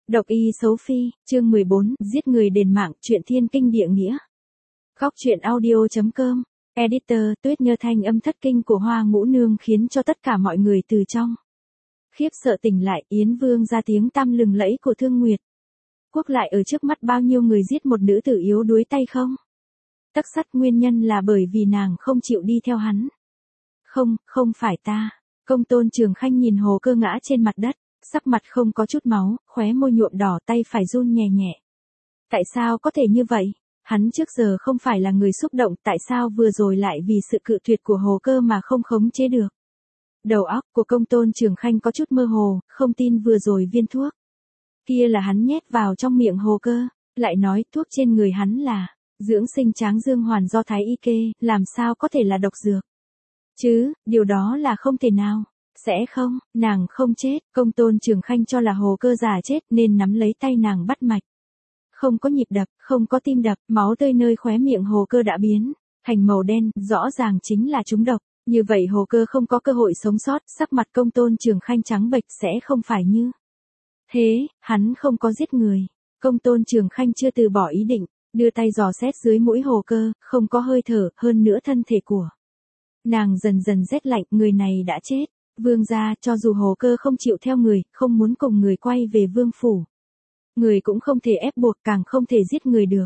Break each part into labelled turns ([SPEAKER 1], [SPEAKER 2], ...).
[SPEAKER 1] Độc y xấu phi, chương 14, giết người đền mạng, truyện thiên kinh địa nghĩa. Góc truyện audio.com, editor, Tuyết Nhơ thanh âm thất kinh của Hoa Ngũ Nương khiến cho tất cả mọi người từ trong khiếp sợ tỉnh lại. Yến Vương ra tiếng tăm lừng lẫy của Thương Nguyệt Quốc lại ở trước mắt bao nhiêu người giết một nữ tử yếu đuối tay không? Tắc Sắt nguyên nhân là bởi vì nàng không chịu đi theo hắn. Không phải ta. Công Tôn Trường Khanh nhìn Hồ Cơ ngã trên mặt đất, sắc mặt không có chút máu, khóe môi nhuộm đỏ, tay phải run nhẹ nhẹ. Tại sao có thể như vậy? Hắn trước giờ không phải là người xúc động, tại sao vừa rồi lại vì sự cự tuyệt của Hồ Cơ mà không khống chế được? Đầu óc của Công Tôn Trường Khanh có chút mơ hồ, không tin vừa rồi viên thuốc kia là hắn nhét vào trong miệng Hồ Cơ, lại nói thuốc trên người hắn là dưỡng sinh tráng dương hoàn do Thái Y kê, làm sao có thể là độc dược? Chứ, điều đó là không thể nào. Sẽ không, nàng không chết. Công Tôn Trường Khanh cho là Hồ Cơ già chết nên nắm lấy tay nàng bắt mạch. Không có nhịp đập, không có tim đập, máu tươi nơi khóe miệng Hồ Cơ đã biến thành màu đen, rõ ràng chính là trúng độc. Như vậy Hồ Cơ không có cơ hội sống sót. Sắc mặt Công Tôn Trường Khanh trắng bệch, sẽ không phải như thế, hắn không có giết người. Công Tôn Trường Khanh chưa từ bỏ ý định, đưa tay dò xét dưới mũi Hồ Cơ, không có hơi thở, hơn nữa thân thể của nàng dần dần rét lạnh. Người này đã chết. Vương gia, cho dù Hồ Cơ không chịu theo người, không muốn cùng người quay về vương phủ, người cũng không thể ép buộc, càng không thể giết người được.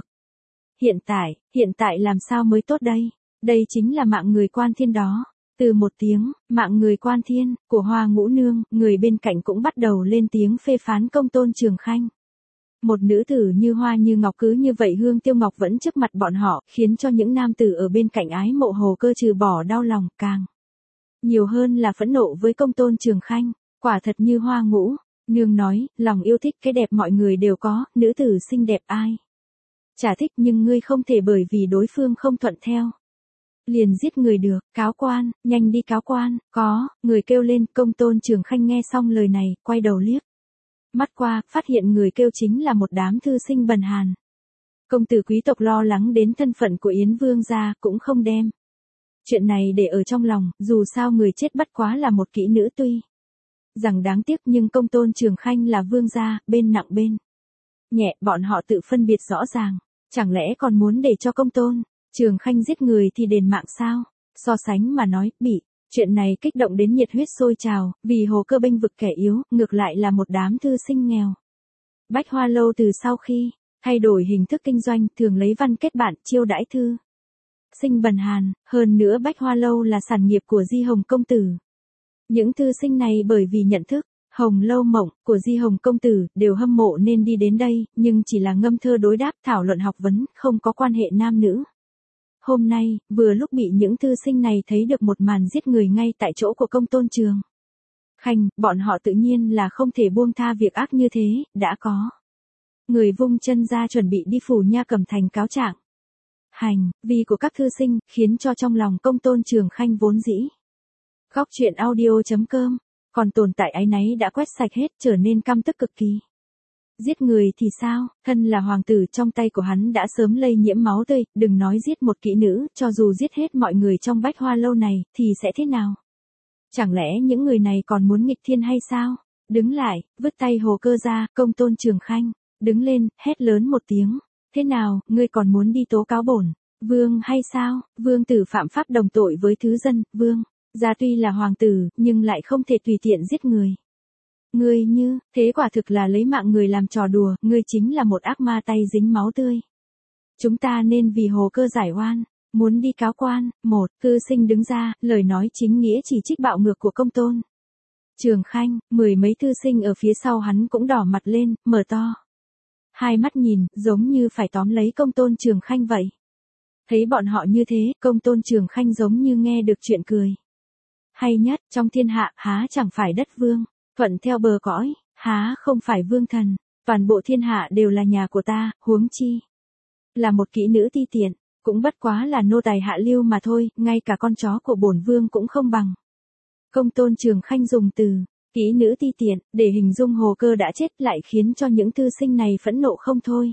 [SPEAKER 1] Hiện tại làm sao mới tốt đây? Đây chính là mạng người Quan Thiên đó. Từ một tiếng, mạng người Quan Thiên, của Hoa Ngũ Nương, người bên cạnh cũng bắt đầu lên tiếng phê phán Công Tôn Trường Khanh. Một nữ tử như hoa như ngọc cứ như vậy Hương Tiêu Ngọc vẫn trước mặt bọn họ, khiến cho những nam tử ở bên cạnh ái mộ Hồ Cơ trừ bỏ đau lòng, càng nhiều hơn là phẫn nộ với Công Tôn Trường Khanh. Quả thật như Hoa Ngũ Nương nói, lòng yêu thích cái đẹp mọi người đều có, nữ tử xinh đẹp ai chả thích, nhưng ngươi không thể bởi vì đối phương không thuận theo liền giết người được. Cáo quan, nhanh đi cáo quan. Có người kêu lên. Công Tôn Trường Khanh nghe xong lời này, quay đầu liếc mắt qua, phát hiện người kêu chính là một đám thư sinh bần hàn. Công tử quý tộc lo lắng đến thân phận của Yến Vương gia, cũng không đem chuyện này để ở trong lòng, dù sao người chết bất quá là một kỹ nữ, tuy rằng đáng tiếc nhưng Công Tôn Trường Khanh là vương gia, bên nặng bên nhẹ, bọn họ tự phân biệt rõ ràng. Chẳng lẽ còn muốn để cho Công Tôn Trường Khanh giết người thì đền mạng sao? So sánh mà nói, bị chuyện này kích động đến nhiệt huyết sôi trào, vì Hồ Cơ bênh vực kẻ yếu, ngược lại là một đám thư sinh nghèo. Bách Hoa Lâu từ sau khi thay đổi hình thức kinh doanh, thường lấy văn kết bạn chiêu đãi thư sinh bần hàn, hơn nữa Bách Hoa Lâu là sản nghiệp của Di Hồng công tử. Những thư sinh này bởi vì nhận thức Hồng Lâu Mộng của Di Hồng công tử, đều hâm mộ nên đi đến đây, nhưng chỉ là ngâm thơ đối đáp, thảo luận học vấn, không có quan hệ nam nữ. Hôm nay, vừa lúc bị những thư sinh này thấy được một màn giết người ngay tại chỗ của Công Tôn Trường Khanh, bọn họ tự nhiên là không thể buông tha việc ác như thế. Đã có người vung chân ra chuẩn bị đi phủ Nha Cẩm Thành cáo trạng hành vi của các thư sinh, khiến cho trong lòng Công Tôn Trường Khanh vốn dĩ góc truyện audio.com còn tồn tại áy náy đã quét sạch hết, trở nên căm tức cực kỳ. Giết người thì sao? Thân là hoàng tử, trong tay của hắn đã sớm lây nhiễm máu tươi, đừng nói giết một kỹ nữ, cho dù giết hết mọi người trong Bách Hoa Lâu này, thì sẽ thế nào? Chẳng lẽ những người này còn muốn nghịch thiên hay sao? Đứng lại, vứt tay Hồ Cơ ra. Công Tôn Trường Khanh đứng lên, hét lớn một tiếng. Thế nào, ngươi còn muốn đi tố cáo bổn vương hay sao? Vương tử phạm pháp đồng tội với thứ dân, vương gia tuy là hoàng tử, nhưng lại không thể tùy tiện giết người. Ngươi như thế quả thực là lấy mạng người làm trò đùa, ngươi chính là một ác ma tay dính máu tươi. Chúng ta nên vì Hồ Cơ giải oan, muốn đi cáo quan. Một thư sinh đứng ra, lời nói chính nghĩa chỉ trích bạo ngược của Công Tôn Trường Khanh. Mười mấy thư sinh ở phía sau hắn cũng đỏ mặt lên, mở to hai mắt nhìn, giống như phải tóm lấy Công Tôn Trường Khanh vậy. Thấy bọn họ như thế, Công Tôn Trường Khanh giống như nghe được chuyện cười hay nhất trong thiên hạ. Há chẳng phải đất vương thuận theo bờ cõi, há không phải vương thần, toàn bộ thiên hạ đều là nhà của ta, huống chi là một kỹ nữ ti tiện, cũng bất quá là nô tài hạ lưu mà thôi, ngay cả con chó của bổn vương cũng không bằng. Công Tôn Trường Khanh dùng từ kỹ nữ ti tiện để hình dung Hồ Cơ đã chết, lại khiến cho những thư sinh này phẫn nộ không thôi.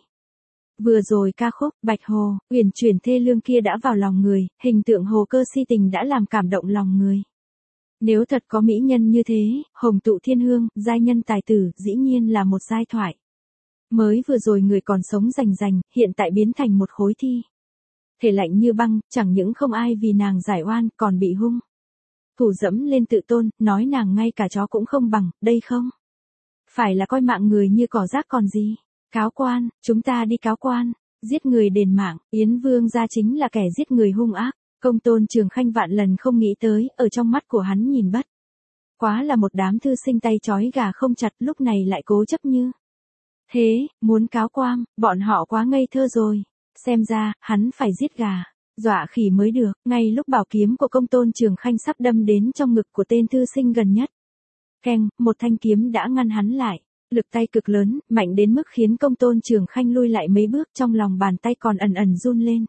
[SPEAKER 1] Vừa rồi ca khúc Bạch Hồ uyển chuyển thê lương kia đã vào lòng người, hình tượng Hồ Cơ si tình đã làm cảm động lòng người. Nếu thật có mỹ nhân như thế, hồng tụ thiên hương, giai nhân tài tử, dĩ nhiên là một giai thoại Mới vừa rồi người còn sống rành rành, hiện tại biến thành một khối thi. Thể lạnh như băng, chẳng những không ai vì nàng giải oan, còn bị hung thủ dẫm lên tự tôn, nói nàng ngay cả chó cũng không bằng, đây không phải là coi mạng người như cỏ rác còn gì. Cáo quan, chúng ta đi cáo quan. Giết người đền mạng, Yến Vương gia chính là kẻ giết người hung ác. Công Tôn Trường Khanh vạn lần không nghĩ tới, ở trong mắt của hắn nhìn bất quá là một đám thư sinh tay trói gà không chặt, lúc này lại cố chấp như thế, muốn cáo quan, bọn họ quá ngây thơ rồi. Xem ra, hắn phải giết gà, dọa khỉ mới được. Ngay lúc bảo kiếm của Công Tôn Trường Khanh sắp đâm đến trong ngực của tên thư sinh gần nhất, keng, một thanh kiếm đã ngăn hắn lại. Lực tay cực lớn, mạnh đến mức khiến Công Tôn Trường Khanh lui lại mấy bước, trong lòng bàn tay còn ẩn ẩn run lên.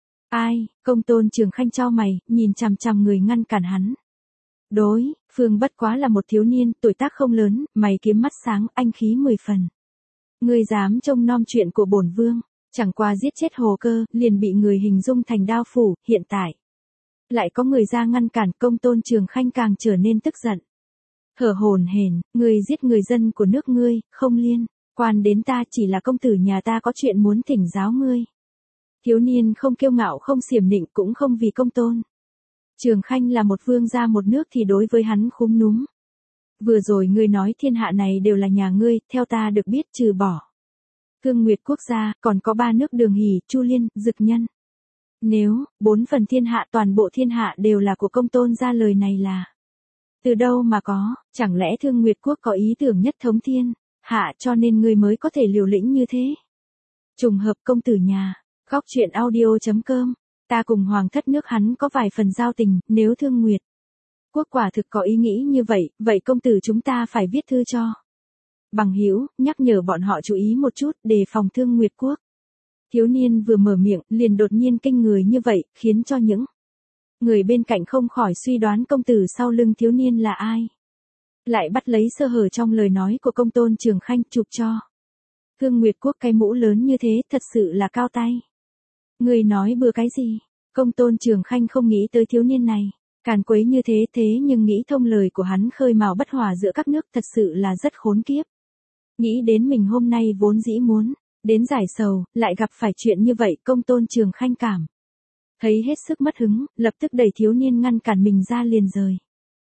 [SPEAKER 1] Ai? Công Tôn Trường Khanh chau mày, nhìn chằm chằm người ngăn cản hắn. Đối phương bất quá là một thiếu niên, tuổi tác không lớn, mày kiếm mắt sáng, anh khí 10 phần. Ngươi dám trông nom chuyện của bổn vương, chẳng qua giết chết Hồ Cơ, liền bị người hình dung thành đao phủ, hiện tại lại có người ra ngăn cản. Công Tôn Trường Khanh càng trở nên tức giận. Thở hổn hển, ngươi giết người dân của nước ngươi, không liên quan đến ta, chỉ là công tử nhà ta có chuyện muốn thỉnh giáo ngươi. Thiếu niên không kiêu ngạo không xiểm nịnh, cũng không vì Công Tôn Trường Khanh là một vương gia một nước thì đối với hắn khúm núm. Vừa rồi ngươi nói thiên hạ này đều là nhà ngươi, theo ta được biết trừ bỏ Thương Nguyệt quốc gia, còn có 3 nước Đường Hỷ, Chu Liên, Dực Nhân. Nếu 4 phần thiên hạ, toàn bộ thiên hạ đều là của Công Tôn gia, lời này là từ đâu mà có? Chẳng lẽ Thương Nguyệt quốc có ý tưởng nhất thống thiên hạ cho nên ngươi mới có thể liều lĩnh như thế? Trùng hợp công tử nhà. Góc truyện audio.com. Ta cùng hoàng thất nước hắn có vài phần giao tình, nếu Thương Nguyệt quốc quả thực có ý nghĩ như vậy, vậy công tử chúng ta phải viết thư cho bằng hữu, nhắc nhở bọn họ chú ý một chút, đề phòng Thương Nguyệt quốc. Thiếu niên vừa mở miệng, liền đột nhiên kinh người như vậy, khiến cho những người bên cạnh không khỏi suy đoán công tử sau lưng thiếu niên là ai. Lại bắt lấy sơ hở trong lời nói của Công Tôn Trường Khanh, chụp cho Thương Nguyệt quốc cái mũ lớn như thế, thật sự là cao tay. Người nói bừa cái gì? Công Tôn Trường Khanh không nghĩ tới thiếu niên này càn quấy như thế, thế nhưng nghĩ thông lời của hắn khơi mào bất hòa giữa các nước, thật sự là rất khốn kiếp. Nghĩ đến mình hôm nay vốn dĩ muốn đến giải sầu, lại gặp phải chuyện như vậy, Công Tôn Trường Khanh cảm thấy hết sức mất hứng, lập tức đẩy thiếu niên ngăn cản mình ra liền rời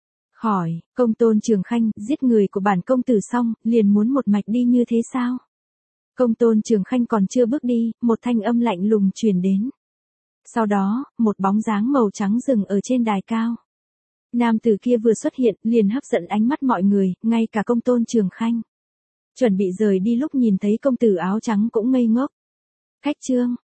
[SPEAKER 1] khỏi. Công Tôn Trường Khanh, giết người của bản công tử xong, liền muốn một mạch đi như thế sao? Công Tôn Trường Khanh còn chưa bước đi, một thanh âm lạnh lùng truyền đến. Sau đó, một bóng dáng màu trắng dừng ở trên đài cao. Nam tử kia vừa xuất hiện, liền hấp dẫn ánh mắt mọi người, ngay cả Công Tôn Trường Khanh chuẩn bị rời đi lúc nhìn thấy công tử áo trắng cũng ngây ngốc. Khách trương,